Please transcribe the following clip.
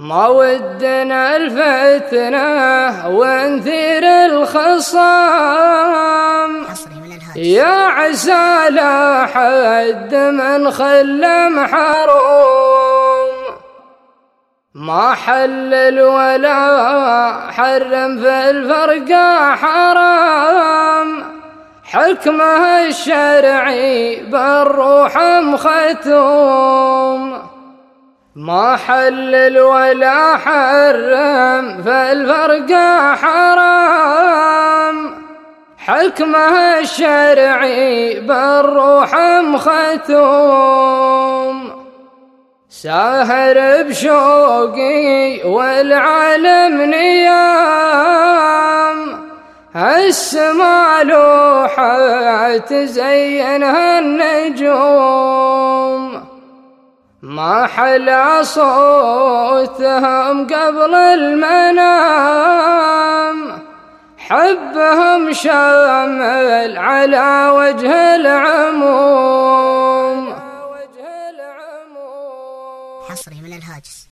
ما ودنا الفتنة ونثير الخصام، يا عسى لا حد من خل محروم. ما حلل ولا حرم في الفرقة حرام، حكمه الشرعي بالروح مختوم. ما حلل ولا حرم في الفرقة حرام، حكمه الشرعي بالروح مختوم. ساهر بشوقي والعالم نيام، السما لوحة تزينها النجوم. ما حلى صوتهم قبل المنام، حبهم شامل على وجه العموم. حصري من الهاجس.